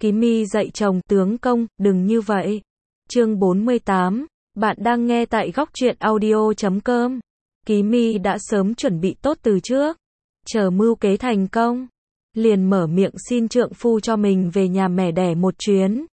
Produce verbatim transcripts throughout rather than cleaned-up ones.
Ký Mi dạy chồng, tướng công, đừng như vậy. Chương bốn mươi tám, bạn đang nghe tại góc truyện audio chấm com. Ký Mi đã sớm chuẩn bị tốt từ trước, chờ mưu kế thành công, liền mở miệng xin trượng phu cho mình về nhà mẹ đẻ một chuyến.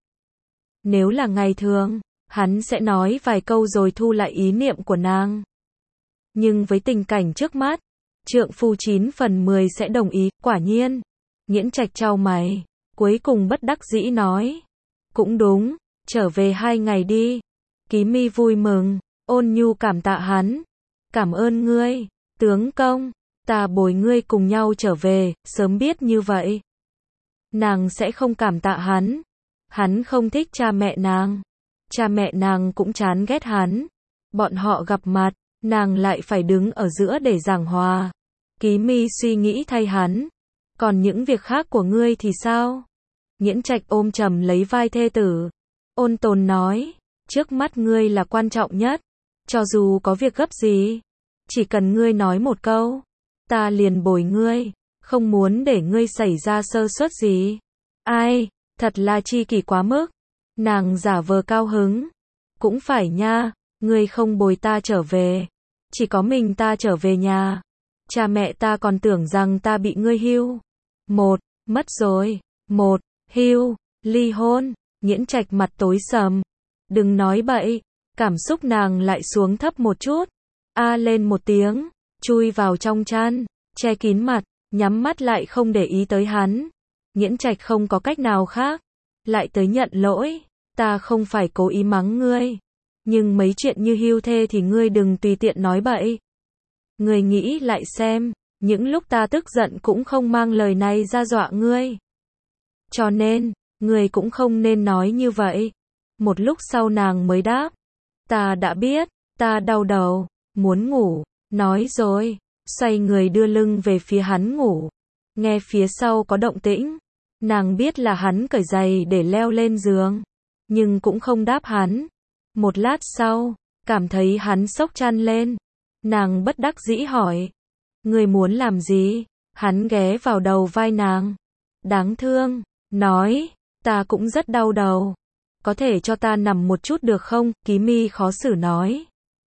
Nếu là ngày thường, hắn sẽ nói vài câu rồi thu lại ý niệm của nàng. Nhưng với tình cảnh trước mắt, trượng phu chín phần mười sẽ đồng ý, quả nhiên. Nghiễn Trạch chau mày, cuối cùng bất đắc dĩ nói. Cũng đúng, trở về hai ngày đi. Ký Mi vui mừng, ôn nhu cảm tạ hắn. Cảm ơn ngươi, tướng công, ta bồi ngươi cùng nhau trở về, sớm biết như vậy. Nàng sẽ không cảm tạ hắn. Hắn không thích cha mẹ nàng. Cha mẹ nàng cũng chán ghét hắn. Bọn họ gặp mặt, nàng lại phải đứng ở giữa để giảng hòa. Ký Mi suy nghĩ thay hắn. Còn những việc khác của ngươi thì sao? Nghiễn Trạch ôm chầm lấy vai thê tử. Ôn tồn nói, trước mắt ngươi là quan trọng nhất. Cho dù có việc gấp gì, chỉ cần ngươi nói một câu, ta liền bồi ngươi, không muốn để ngươi xảy ra sơ suất gì. Ai, thật là chi kỷ quá mức. Nàng giả vờ cao hứng. Cũng phải nha, ngươi không bồi ta trở về, chỉ có mình ta trở về nhà. Cha mẹ ta còn tưởng rằng ta bị ngươi hưu. Một, mất rồi. Một, hưu, ly hôn. Nghiễn Trạch mặt tối sầm. Đừng nói bậy. Cảm xúc nàng lại xuống thấp một chút. A lên một tiếng, chui vào trong chăn, che kín mặt, nhắm mắt lại không để ý tới hắn. Nghiễn Trạch không có cách nào khác, lại tới nhận lỗi. Ta không phải cố ý mắng ngươi, nhưng mấy chuyện như hưu thê thì ngươi đừng tùy tiện nói bậy. Ngươi nghĩ lại xem, những lúc ta tức giận cũng không mang lời này ra dọa ngươi. Cho nên, ngươi cũng không nên nói như vậy. Một lúc sau nàng mới đáp. Ta đã biết, ta đau đầu, muốn ngủ. Nói rồi, xoay người đưa lưng về phía hắn ngủ. Nghe phía sau có động tĩnh. Nàng biết là hắn cởi giày để leo lên giường, nhưng cũng không đáp hắn. Một lát sau, cảm thấy hắn xốc chăn lên. Nàng bất đắc dĩ hỏi. Ngươi muốn làm gì? Hắn ghé vào đầu vai nàng. Đáng thương, nói, ta cũng rất đau đầu. Có thể cho ta nằm một chút được không? Ký Mi khó xử nói.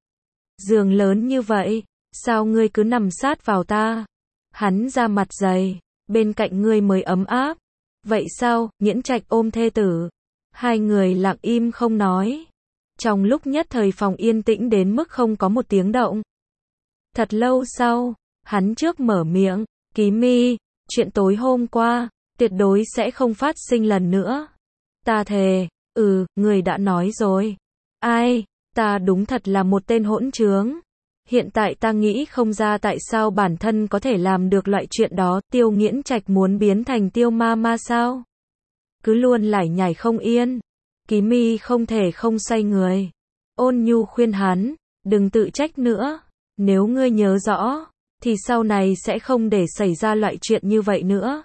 Giường lớn như vậy, sao ngươi cứ nằm sát vào ta? Hắn ra mặt dày, bên cạnh ngươi mới ấm áp. Vậy sao? Nghiễn Trạch ôm thê tử. Hai người lặng im không nói. Trong lúc nhất thời phòng yên tĩnh đến mức không có một tiếng động. Thật lâu sau, hắn trước mở miệng. Ký Mi, chuyện tối hôm qua, tuyệt đối sẽ không phát sinh lần nữa. Ta thề. Ừ, người đã nói rồi. Ai, ta đúng thật là một tên hỗn trướng. Hiện tại ta nghĩ không ra tại sao bản thân có thể làm được loại chuyện đó. Tiêu Nghiễn Trạch muốn biến thành Tiêu ma ma sao? Cứ luôn lải nhải không yên. Ký Mi không thể không xoay người. Ôn nhu khuyên hắn, đừng tự trách nữa. Nếu ngươi nhớ rõ, thì sau này sẽ không để xảy ra loại chuyện như vậy nữa.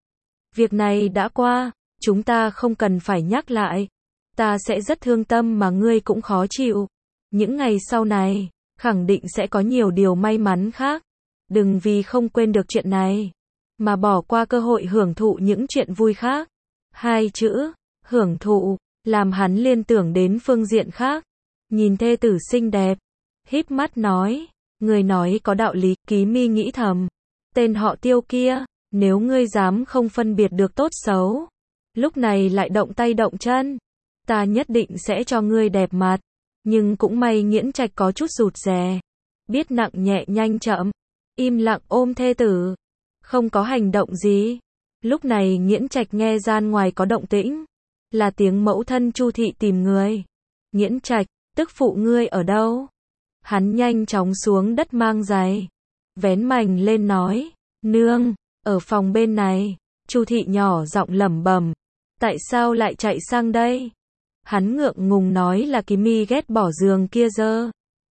Việc này đã qua, chúng ta không cần phải nhắc lại. Ta sẽ rất thương tâm mà ngươi cũng khó chịu. Những ngày sau này, khẳng định sẽ có nhiều điều may mắn khác. Đừng vì không quên được chuyện này, mà bỏ qua cơ hội hưởng thụ những chuyện vui khác. Hai chữ, hưởng thụ, làm hắn liên tưởng đến phương diện khác. Nhìn thê tử xinh đẹp, híp mắt nói, người nói có đạo lý. Ký Mi nghĩ thầm, tên họ Tiêu kia, nếu ngươi dám không phân biệt được tốt xấu, lúc này lại động tay động chân, ta nhất định sẽ cho ngươi đẹp mặt. Nhưng cũng may Nghiễn Trạch có chút rụt rè, biết nặng nhẹ nhanh chậm, im lặng ôm thê tử, không có hành động gì. Lúc này Nghiễn Trạch nghe gian ngoài có động tĩnh, là tiếng mẫu thân Chu thị tìm người. Nghiễn Trạch, tức phụ ngươi ở đâu? Hắn nhanh chóng xuống đất mang giày, vén mành lên nói, nương, ở phòng bên này. Chu thị nhỏ giọng lẩm bẩm, tại sao lại chạy sang đây? Hắn ngượng ngùng nói là Ký Mi ghét bỏ giường kia dơ,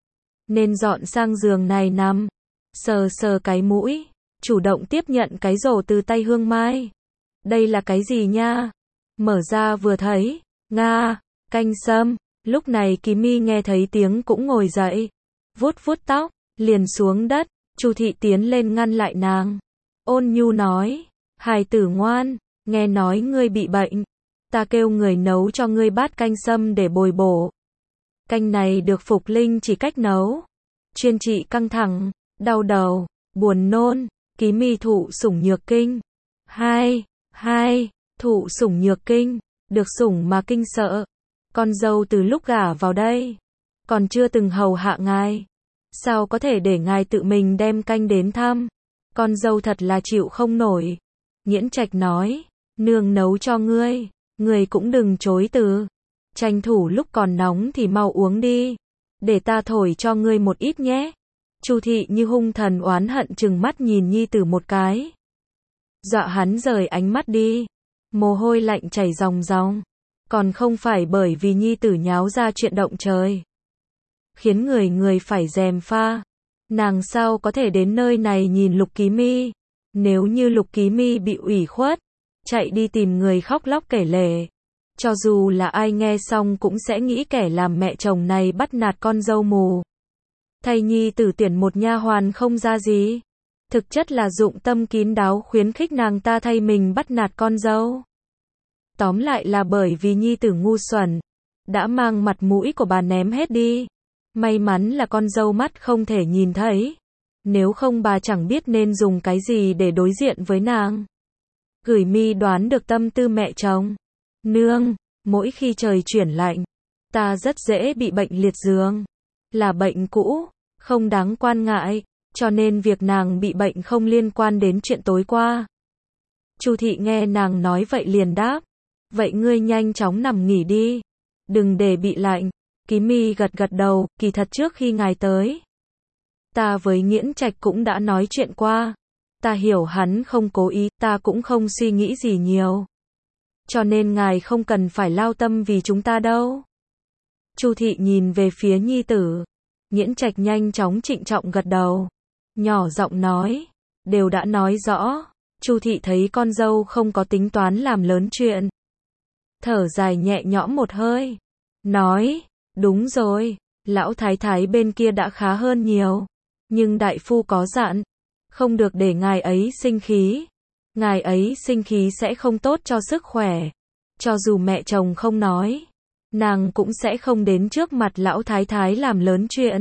nên dọn sang giường này nằm. Sờ sờ cái mũi, chủ động tiếp nhận cái rổ từ tay Hương Mai. Đây là cái gì nha? Mở ra vừa thấy, nga, canh sâm. Lúc này Ký Mi nghe thấy tiếng cũng ngồi dậy, vuốt vuốt tóc, liền xuống đất. Chu thị tiến lên ngăn lại nàng, ôn nhu nói, hài tử ngoan, nghe nói ngươi bị bệnh, ta kêu người nấu cho ngươi bát canh sâm để bồi bổ. Canh này được Phục Linh chỉ cách nấu, chuyên trị căng thẳng, đau đầu, buồn nôn, Ký Mi thụ sủng nhược kinh. Hai, hai, thụ sủng nhược kinh, được sủng mà kinh sợ. Con dâu từ lúc gả vào đây, còn chưa từng hầu hạ ngài. Sao có thể để ngài tự mình đem canh đến thăm? Con dâu thật là chịu không nổi. Nghiễn Trạch nói, nương nấu cho ngươi, ngươi cũng đừng chối từ. Tranh thủ lúc còn nóng thì mau uống đi. Để ta thổi cho ngươi một ít nhé. Chu Thị như hung thần oán hận trừng mắt nhìn nhi tử một cái. Dọa hắn rời ánh mắt đi. Mồ hôi lạnh chảy ròng ròng. Còn không phải bởi vì nhi tử nháo ra chuyện động trời. Khiến người người phải gièm pha. Nàng sao có thể đến nơi này nhìn Lục Ký Mi. Nếu như Lục Ký Mi bị ủy khuất, chạy đi tìm người khóc lóc kể lể. Cho dù là ai nghe xong cũng sẽ nghĩ kẻ làm mẹ chồng này bắt nạt con dâu mù. Thay nhi tử tuyển một nha hoàn không ra gì. Thực chất là dụng tâm kín đáo khuyến khích nàng ta thay mình bắt nạt con dâu. Tóm lại là bởi vì nhi tử ngu xuẩn, đã mang mặt mũi của bà ném hết đi. May mắn là con dâu mắt không thể nhìn thấy. Nếu không bà chẳng biết nên dùng cái gì để đối diện với nàng. Gửi Mi đoán được tâm tư mẹ chồng. Nương, mỗi khi trời chuyển lạnh, ta rất dễ bị bệnh liệt giường. Là bệnh cũ, không đáng quan ngại, cho nên việc nàng bị bệnh không liên quan đến chuyện tối qua. Chu Thị nghe nàng nói vậy liền đáp, vậy ngươi nhanh chóng nằm nghỉ đi, đừng để bị lạnh. Ký Mi gật gật đầu, kỳ thật trước khi ngài tới, ta với Nghiễn Trạch cũng đã nói chuyện qua. Ta hiểu hắn không cố ý, ta cũng không suy nghĩ gì nhiều. Cho nên ngài không cần phải lao tâm vì chúng ta đâu. Chu Thị nhìn về phía nhi tử. Nghiễn Trạch nhanh chóng trịnh trọng gật đầu. Nhỏ giọng nói, đều đã nói rõ. Chu Thị thấy con dâu không có tính toán làm lớn chuyện. Thở dài nhẹ nhõm một hơi. Nói, đúng rồi, lão thái thái bên kia đã khá hơn nhiều. Nhưng đại phu có dặn, không được để ngài ấy sinh khí. Ngài ấy sinh khí sẽ không tốt cho sức khỏe. Cho dù mẹ chồng không nói, nàng cũng sẽ không đến trước mặt lão thái thái làm lớn chuyện.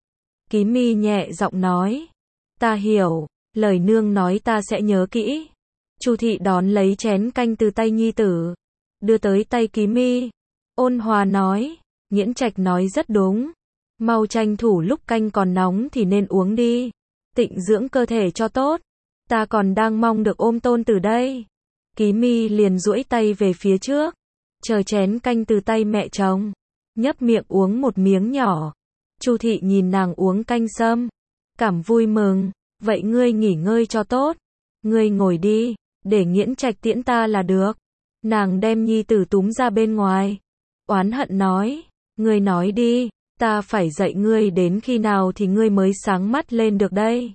Ký Mi nhẹ giọng nói, ta hiểu, lời nương nói ta sẽ nhớ kỹ. Chu Thị đón lấy chén canh từ tay nhi tử, đưa tới tay Ký Mi, ôn hòa nói, Nghiễn Trạch nói rất đúng. Mau tranh thủ lúc canh còn nóng thì nên uống đi, tịnh dưỡng cơ thể cho tốt. Ta còn đang mong được ôm tôn từ đây. Ký Mi liền duỗi tay về phía trước, chờ chén canh từ tay mẹ chồng, nhấp miệng uống một miếng nhỏ. Chu Thị nhìn nàng uống canh sâm, cảm vui mừng, vậy ngươi nghỉ ngơi cho tốt, ngươi ngồi đi, để Nghiễn Trạch tiễn ta là được. Nàng đem nhi tử túm ra bên ngoài, oán hận nói, ngươi nói đi, ta phải dạy ngươi đến khi nào thì ngươi mới sáng mắt lên được đây.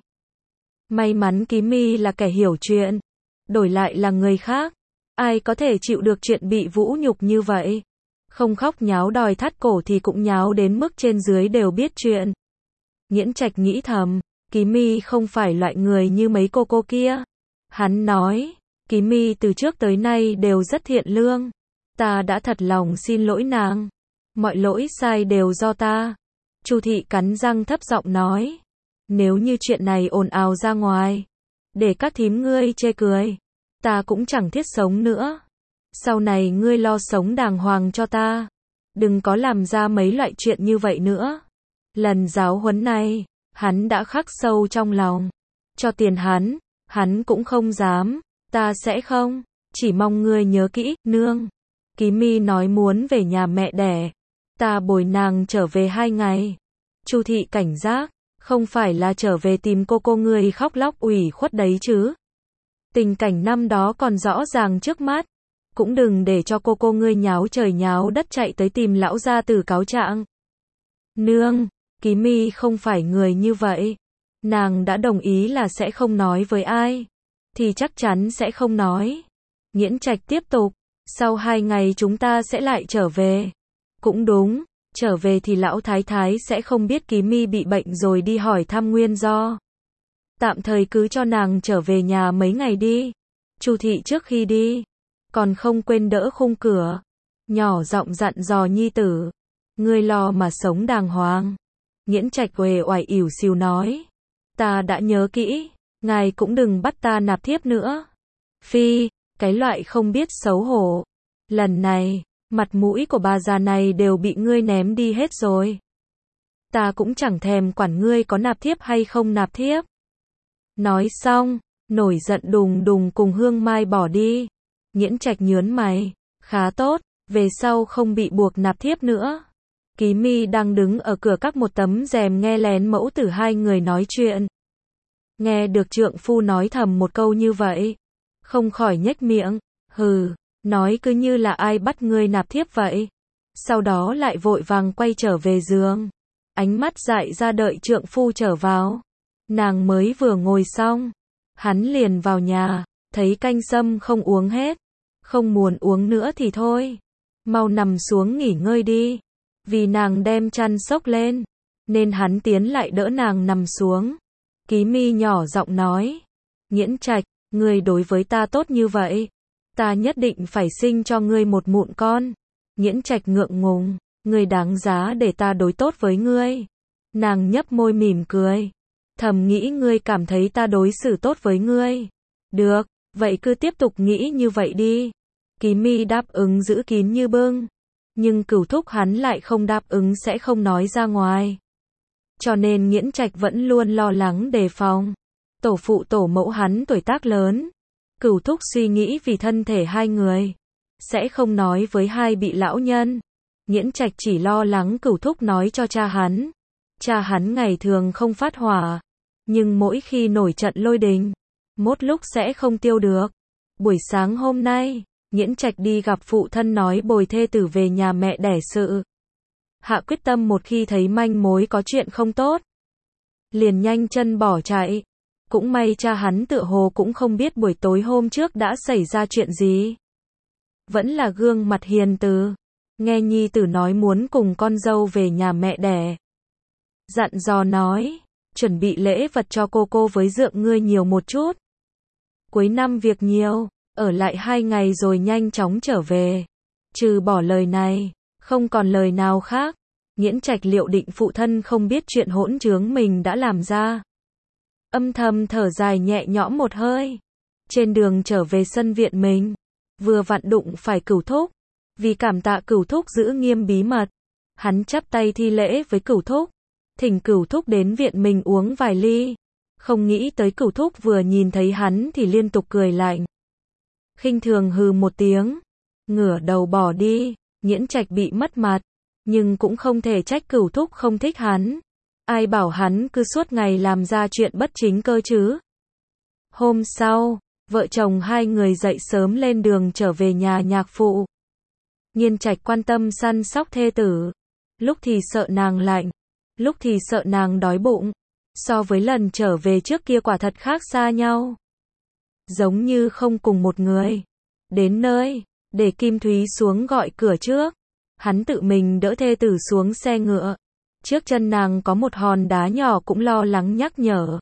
May mắn Ký Mi là kẻ hiểu chuyện, đổi lại là người khác, ai có thể chịu được chuyện bị vũ nhục như vậy. Không khóc nháo đòi thắt cổ thì cũng nháo đến mức trên dưới đều biết chuyện. Nghiễn Trạch nghĩ thầm, Ký Mi không phải loại người như mấy cô cô kia. Hắn nói, Ký Mi từ trước tới nay đều rất thiện lương. Ta đã thật lòng xin lỗi nàng. Mọi lỗi sai đều do ta. Chu Thị cắn răng thấp giọng nói, nếu như chuyện này ồn ào ra ngoài, để các thím ngươi chê cười, ta cũng chẳng thiết sống nữa. Sau này ngươi lo sống đàng hoàng cho ta, đừng có làm ra mấy loại chuyện như vậy nữa. Lần giáo huấn này, hắn đã khắc sâu trong lòng. Cho tiền hắn, hắn cũng không dám. Ta sẽ không, chỉ mong ngươi nhớ kỹ, nương. Ký Mi nói muốn về nhà mẹ đẻ, ta bồi nàng trở về hai ngày. Chu Thị cảnh giác, không phải là trở về tìm cô cô ngươi khóc lóc ủy khuất đấy chứ. Tình cảnh năm đó còn rõ ràng trước mắt, cũng đừng để cho cô cô ngươi nháo trời nháo đất chạy tới tìm lão gia tử cáo trạng. Nương, Ký Mi không phải người như vậy. Nàng đã đồng ý là sẽ không nói với ai, thì chắc chắn sẽ không nói. Nghiễn Trạch tiếp tục, sau hai ngày chúng ta sẽ lại trở về. Cũng đúng, trở về thì lão thái thái sẽ không biết Ký Mi bị bệnh rồi đi hỏi thăm nguyên do. Tạm thời cứ cho nàng trở về nhà mấy ngày đi. Chu Thị trước khi đi, còn không quên đỡ khung cửa, nhỏ giọng dặn dò nhi tử, ngươi lo mà sống đàng hoàng. Nghiễn Trạch uể oải ỉu xìu nói, ta đã nhớ kỹ, ngài cũng đừng bắt ta nạp thiếp nữa. Phi, cái loại không biết xấu hổ. Lần này, mặt mũi của bà già này đều bị ngươi ném đi hết rồi. Ta cũng chẳng thèm quản ngươi có nạp thiếp hay không nạp thiếp. Nói xong, nổi giận đùng đùng cùng Hương Mai bỏ đi. Nghiễn Trạch nhớn mày, khá tốt, về sau không bị buộc nạp thiếp nữa. Ký Mi đang đứng ở cửa các một tấm rèm nghe lén mẫu tử hai người nói chuyện. Nghe được trượng phu nói thầm một câu như vậy, không khỏi nhếch miệng, hừ, nói cứ như là ai bắt ngươi nạp thiếp vậy. Sau đó lại vội vàng quay trở về giường, ánh mắt dại ra đợi trượng phu trở vào. Nàng mới vừa ngồi xong, hắn liền vào nhà, thấy canh sâm không uống hết, không muốn uống nữa thì thôi, mau nằm xuống nghỉ ngơi đi. Vì nàng đem chăn xốc lên, nên hắn tiến lại đỡ nàng nằm xuống. Ký Mi nhỏ giọng nói, Nghiễn Trạch, ngươi đối với ta tốt như vậy, ta nhất định phải sinh cho ngươi một mụn con. Nghiễn Trạch ngượng ngùng, ngươi đáng giá để ta đối tốt với ngươi. Nàng nhấp môi mỉm cười, thầm nghĩ ngươi cảm thấy ta đối xử tốt với ngươi. Được, vậy cứ tiếp tục nghĩ như vậy đi. Ký Mi đáp ứng giữ kín như bưng, nhưng Cửu Thúc hắn lại không đáp ứng sẽ không nói ra ngoài. Cho nên Nghiễn Trạch vẫn luôn lo lắng đề phòng. Tổ phụ tổ mẫu hắn tuổi tác lớn, Cửu Thúc suy nghĩ vì thân thể hai người, sẽ không nói với hai vị lão nhân. Nghiễn Trạch chỉ lo lắng Cửu Thúc nói cho cha hắn. Cha hắn ngày thường không phát hỏa, nhưng mỗi khi nổi trận lôi đình, mốt lúc sẽ không tiêu được. Buổi sáng hôm nay, Nghiễn Trạch đi gặp phụ thân nói bồi thê tử về nhà mẹ đẻ sự. Hạ quyết tâm một khi thấy manh mối có chuyện không tốt, liền nhanh chân bỏ chạy. Cũng may cha hắn tựa hồ cũng không biết buổi tối hôm trước đã xảy ra chuyện gì. Vẫn là gương mặt hiền từ, nghe nhi tử nói muốn cùng con dâu về nhà mẹ đẻ. Dặn dò nói, chuẩn bị lễ vật cho cô cô với dượng ngươi nhiều một chút. Cuối năm việc nhiều, ở lại hai ngày rồi nhanh chóng trở về. Trừ bỏ lời này, không còn lời nào khác. Nghiễn Trạch liệu định phụ thân không biết chuyện hỗn trướng mình đã làm ra. Âm thầm thở dài nhẹ nhõm một hơi. Trên đường trở về sân viện mình, vừa vặn đụng phải Cửu Thúc. Vì cảm tạ Cửu Thúc giữ nghiêm bí mật, hắn chắp tay thi lễ với Cửu Thúc, thỉnh Cửu Thúc đến viện mình uống vài ly. Không nghĩ tới Cửu Thúc vừa nhìn thấy hắn thì liên tục cười lạnh, khinh thường hừ một tiếng, ngửa đầu bỏ đi. Nghiễn Trạch bị mất mặt, nhưng cũng không thể trách Cửu Thúc không thích hắn. Ai bảo hắn cứ suốt ngày làm ra chuyện bất chính cơ chứ. Hôm sau, vợ chồng hai người dậy sớm lên đường trở về nhà nhạc phụ. Nghiên Trạch quan tâm săn sóc thê tử, lúc thì sợ nàng lạnh, lúc thì sợ nàng đói bụng. So với lần trở về trước kia quả thật khác xa nhau, giống như không cùng một người. Đến nơi, để Kim Thúy xuống gọi cửa trước, hắn tự mình đỡ thê tử xuống xe ngựa. Trước chân nàng có một hòn đá nhỏ cũng lo lắng nhắc nhở.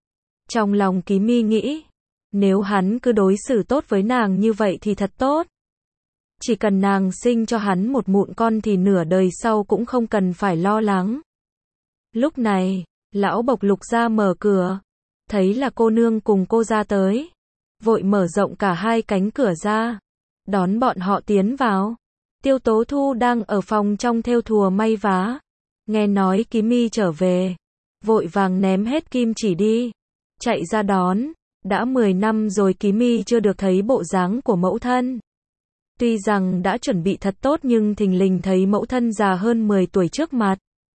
Trong lòng Ký Mi nghĩ, nếu hắn cứ đối xử tốt với nàng như vậy thì thật tốt. Chỉ cần nàng sinh cho hắn một mụn con thì nửa đời sau cũng không cần phải lo lắng. Lúc này, lão Bộc Lục ra mở cửa, thấy là cô nương cùng cô ra tới, vội mở rộng cả hai cánh cửa ra, đón bọn họ tiến vào. Tiêu Tố Thu đang ở phòng trong thêu thùa may vá, nghe nói Ký Mi trở về, vội vàng ném hết kim chỉ đi, chạy ra đón. Đã mười năm rồi Ký Mi chưa được thấy bộ dáng của mẫu thân. Tuy rằng đã chuẩn bị thật tốt nhưng thình lình thấy mẫu thân già hơn mười tuổi trước mặt.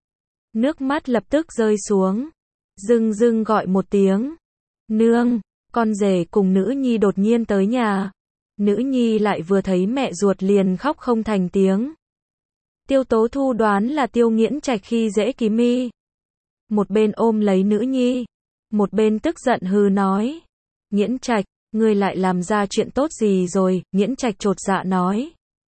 Nước mắt lập tức rơi xuống, dưng dưng gọi một tiếng. Nương, con rể cùng nữ nhi đột nhiên tới nhà. Nữ nhi lại vừa thấy mẹ ruột liền khóc không thành tiếng. Tiêu Tố Thu đoán là Tiêu Nghiễn Trạch khi dễ Ký Mi. Một bên ôm lấy nữ nhi, một bên tức giận hừ nói. Nghiễn Trạch, ngươi lại làm ra chuyện tốt gì rồi? Nghiễn Trạch chột dạ nói.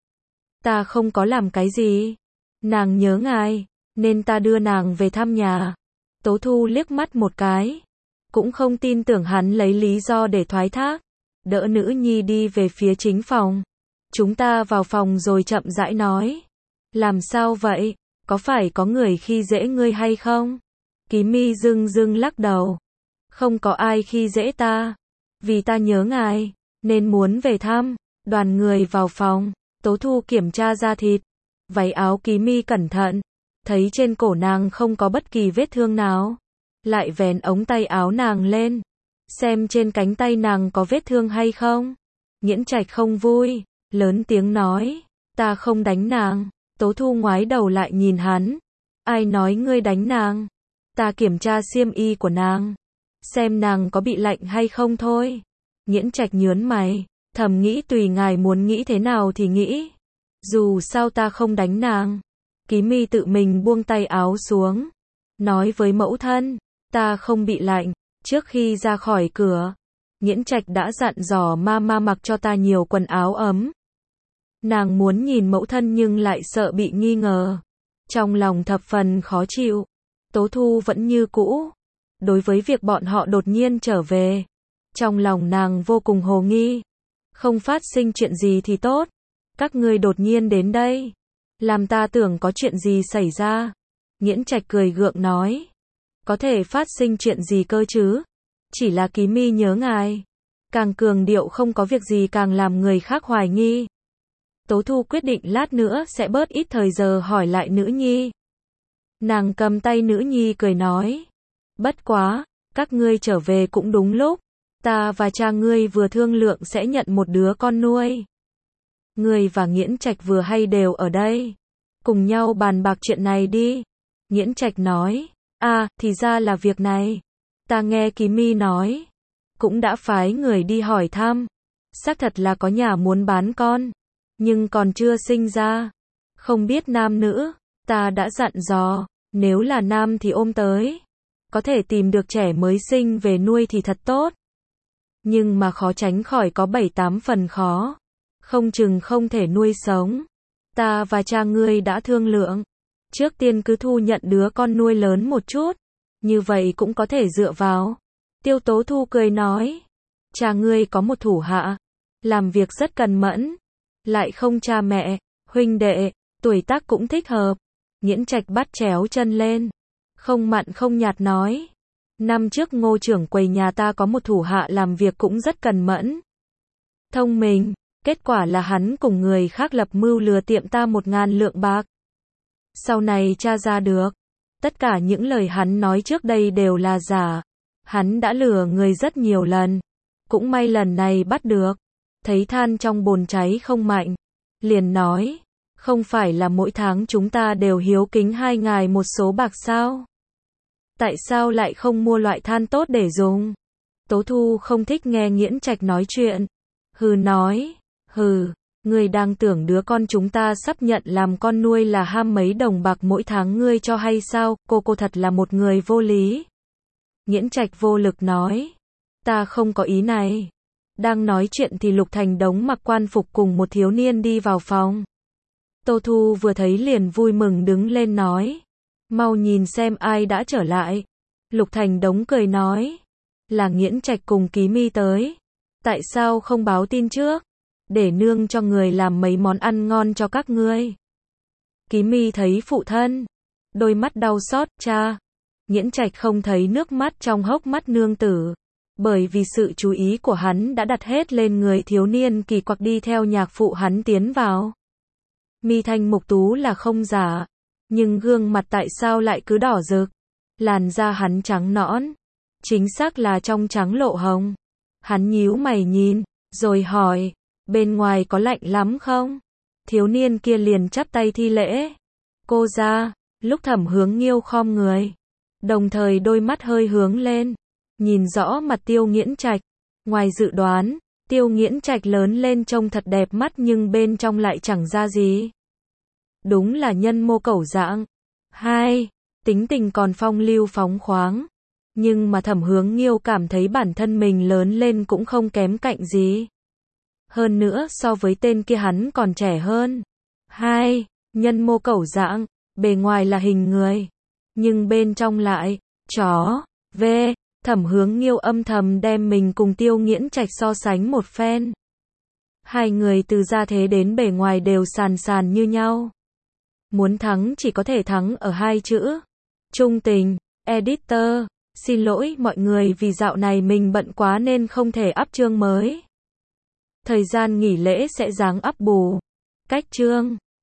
Ta không có làm cái gì. Nàng nhớ ngài, nên ta đưa nàng về thăm nhà. Tố Thu liếc mắt một cái, cũng không tin tưởng hắn lấy lý do để thoái thác, đỡ nữ nhi đi về phía chính phòng. Chúng ta vào phòng rồi chậm rãi nói. Làm sao vậy? Có phải có người khi dễ ngươi hay không? Ký Mi dưng dưng lắc đầu. Không có ai khi dễ ta. Vì ta nhớ ngài, nên muốn về thăm. Đoàn người vào phòng, Tố Thu kiểm tra da thịt. Váy áo Ký Mi cẩn thận. Thấy trên cổ nàng không có bất kỳ vết thương nào. Lại vén ống tay áo nàng lên. Xem trên cánh tay nàng có vết thương hay không. Nghiễn Trạch không vui, lớn tiếng nói. Ta không đánh nàng. Tố Thu ngoái đầu lại nhìn hắn. Ai nói ngươi đánh nàng? Ta kiểm tra xiêm y của nàng. Xem nàng có bị lạnh hay không thôi. Nghiễn Trạch nhớn mày. Thầm nghĩ tùy ngài muốn nghĩ thế nào thì nghĩ. Dù sao ta không đánh nàng. Ký Mi tự mình buông tay áo xuống. Nói với mẫu thân. Ta không bị lạnh. Trước khi ra khỏi cửa, Nghiễn Trạch đã dặn dò mama mặc cho ta nhiều quần áo ấm. Nàng muốn nhìn mẫu thân nhưng lại sợ bị nghi ngờ. Trong lòng thập phần khó chịu. Tố Thu vẫn như cũ. Đối với việc bọn họ đột nhiên trở về, trong lòng nàng vô cùng hồ nghi. Không phát sinh chuyện gì thì tốt. Các ngươi đột nhiên đến đây, làm ta tưởng có chuyện gì xảy ra. Nghiễn Trạch cười gượng nói. Có thể phát sinh chuyện gì cơ chứ? Chỉ là Ký Mi nhớ ngài. Càng cường điệu không có việc gì càng làm người khác hoài nghi. Tố Thu quyết định lát nữa sẽ bớt ít thời giờ hỏi lại nữ nhi. Nàng cầm tay nữ nhi cười nói. Bất quá, các ngươi trở về cũng đúng lúc. Ta và cha ngươi vừa thương lượng sẽ nhận một đứa con nuôi. Ngươi và Nghiễn Trạch vừa hay đều ở đây. Cùng nhau bàn bạc chuyện này đi. Nghiễn Trạch nói. À, thì ra là việc này. Ta nghe Ký Mi nói. Cũng đã phái người đi hỏi thăm. Xác thật là có nhà muốn bán con. Nhưng còn chưa sinh ra. Không biết nam nữ. Ta đã dặn dò. Nếu là nam thì ôm tới. Có thể tìm được trẻ mới sinh về nuôi thì thật tốt. Nhưng mà khó tránh khỏi có bảy tám phần khó. Không chừng không thể nuôi sống. Ta và cha ngươi đã thương lượng. Trước tiên cứ thu nhận đứa con nuôi lớn một chút. Như vậy cũng có thể dựa vào. Tiêu Tố Thu cười nói. Cha ngươi có một thủ hạ. Làm việc rất cần mẫn. Lại không cha mẹ, huynh đệ, tuổi tác cũng thích hợp. Nghiễn Trạch bắt chéo chân lên. Không mặn không nhạt nói. Năm trước Ngô trưởng quầy nhà ta có một thủ hạ làm việc cũng rất cần mẫn. Thông minh. Kết quả là hắn cùng người khác lập mưu lừa tiệm ta một ngàn lượng bạc. Sau này tra ra được. Tất cả những lời hắn nói trước đây đều là giả. Hắn đã lừa người rất nhiều lần. Cũng may lần này bắt được. Thấy than trong bồn cháy không mạnh. Liền nói. Không phải là mỗi tháng chúng ta đều hiếu kính hai ngài một số bạc sao? Tại sao lại không mua loại than tốt để dùng? Tố Thu không thích nghe Nghiễn Trạch nói chuyện. Hừ nói. Hừ, ngươi đang tưởng đứa con chúng ta sắp nhận làm con nuôi là ham mấy đồng bạc mỗi tháng ngươi cho hay sao? Cô cô thật là một người vô lý. Nghiễn Trạch vô lực nói. Ta không có ý này. Đang nói chuyện thì Lục Thành Đống mặc quan phục cùng một thiếu niên đi vào phòng. Tô Thu vừa thấy liền vui mừng đứng lên nói. Mau nhìn xem ai đã trở lại. Lục Thành Đống cười nói. Là Nghiễn Trạch cùng Ký Mi tới. Tại sao không báo tin trước? Để nương cho người làm mấy món ăn ngon cho các ngươi. Ký Mi thấy phụ thân. Đôi mắt đau xót, cha. Nghiễn Trạch không thấy nước mắt trong hốc mắt nương tử. Bởi vì sự chú ý của hắn đã đặt hết lên người thiếu niên kỳ quặc đi theo nhạc phụ hắn tiến vào. Mi thanh mục tú là không giả. Nhưng gương mặt tại sao lại cứ đỏ rực? Làn da hắn trắng nõn. Chính xác là trong trắng lộ hồng. Hắn nhíu mày nhìn, rồi hỏi. Bên ngoài có lạnh lắm không? Thiếu niên kia liền chắp tay thi lễ. Cô ra, lúc Thẩm Hướng Nghiêu khom người. Đồng thời đôi mắt hơi hướng lên. Nhìn rõ mặt Tiêu Nghiễn Trạch. Ngoài dự đoán, Tiêu Nghiễn Trạch lớn lên trông thật đẹp mắt nhưng bên trong lại chẳng ra gì. Đúng là nhân mô cẩu dạng. Hai, tính tình còn phong lưu phóng khoáng. Nhưng mà Thẩm Hướng Nghiêu cảm thấy bản thân mình lớn lên cũng không kém cạnh gì. Hơn nữa so với tên kia hắn còn trẻ hơn. Hai, nhân mô cẩu dạng, bề ngoài là hình người. Nhưng bên trong lại, chó, ve. Thẩm Hướng Nghiêu âm thầm đem mình cùng Tiêu Nghiễn Trạch so sánh một phen. Hai người từ gia thế đến bề ngoài đều sàn sàn như nhau. Muốn thắng chỉ có thể thắng ở hai chữ. Trung tình. Editor. Xin lỗi mọi người vì dạo này mình bận quá nên không thể up chương mới. Thời gian nghỉ lễ sẽ giáng up bù. Cách chương.